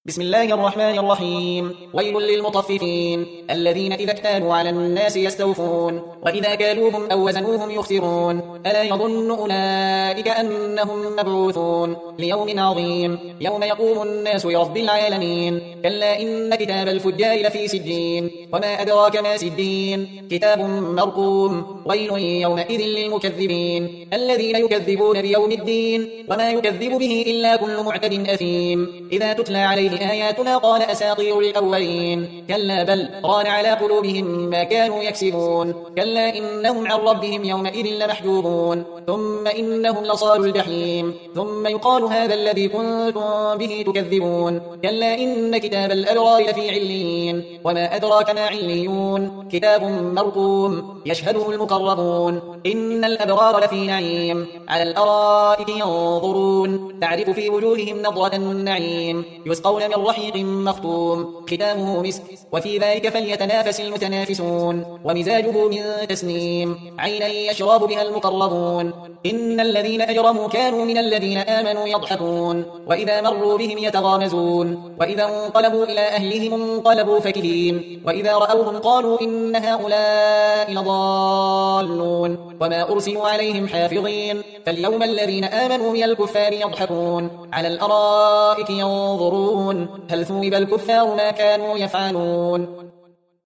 بسم الله الرحمن الرحيم. ويل للمطففين الذين إذا اكتالوا على الناس يستوفون وإذا كالوهم أو وزنوهم يخسرون ألا يظن أولئك أنهم مبعوثون ليوم عظيم يوم يقوم الناس لرب العالمين. كلا إن كتاب الفجار لفي سجين وما أدراك ما سجين كتاب مرقوم. ويل يومئذ للمكذبين الذين يكذبون بيوم الدين وما يكذب به إلا كل معتد أثيم إذا تتلى عليه آياتنا قال أساطير الأولين كلا بل ران على قلوبهم ما كانوا يكسبون. كلا إنهم عن ربهم يومئذ لمحجوبون ثم إنهم لصالوا الجحيم ثم يقال هذا الذي كنتم به تكذبون. كلا إن كتاب الأبرار لفي عليين وما أدراك ما عليون كتاب مرقوم يشهده المقربون. إن الأبرار لفي نعيم على الأرائك ينظرون تعرف في وجوههم نضرة النعيم يسقون من رحيق مختوم ختامه مسك وفي ذلك فليتنافس المتنافسون ومزاجه من تسنيم عينا يشرب بها المقربون. إن الذين أجرموا كانوا من الذين آمنوا يضحكون وإذا مروا بهم يتغامزون وإذا انقلبوا إلى أهلهم انقلبوا فكهين وإذا رأوهم قالوا إن هؤلاء لضالون وما أرسلوا عليهم حافظين. فاليوم الذين آمنوا من الكفار يضحكون على الأرائك ينظرون هل ثوب الكفار ما كانوا يفعلون.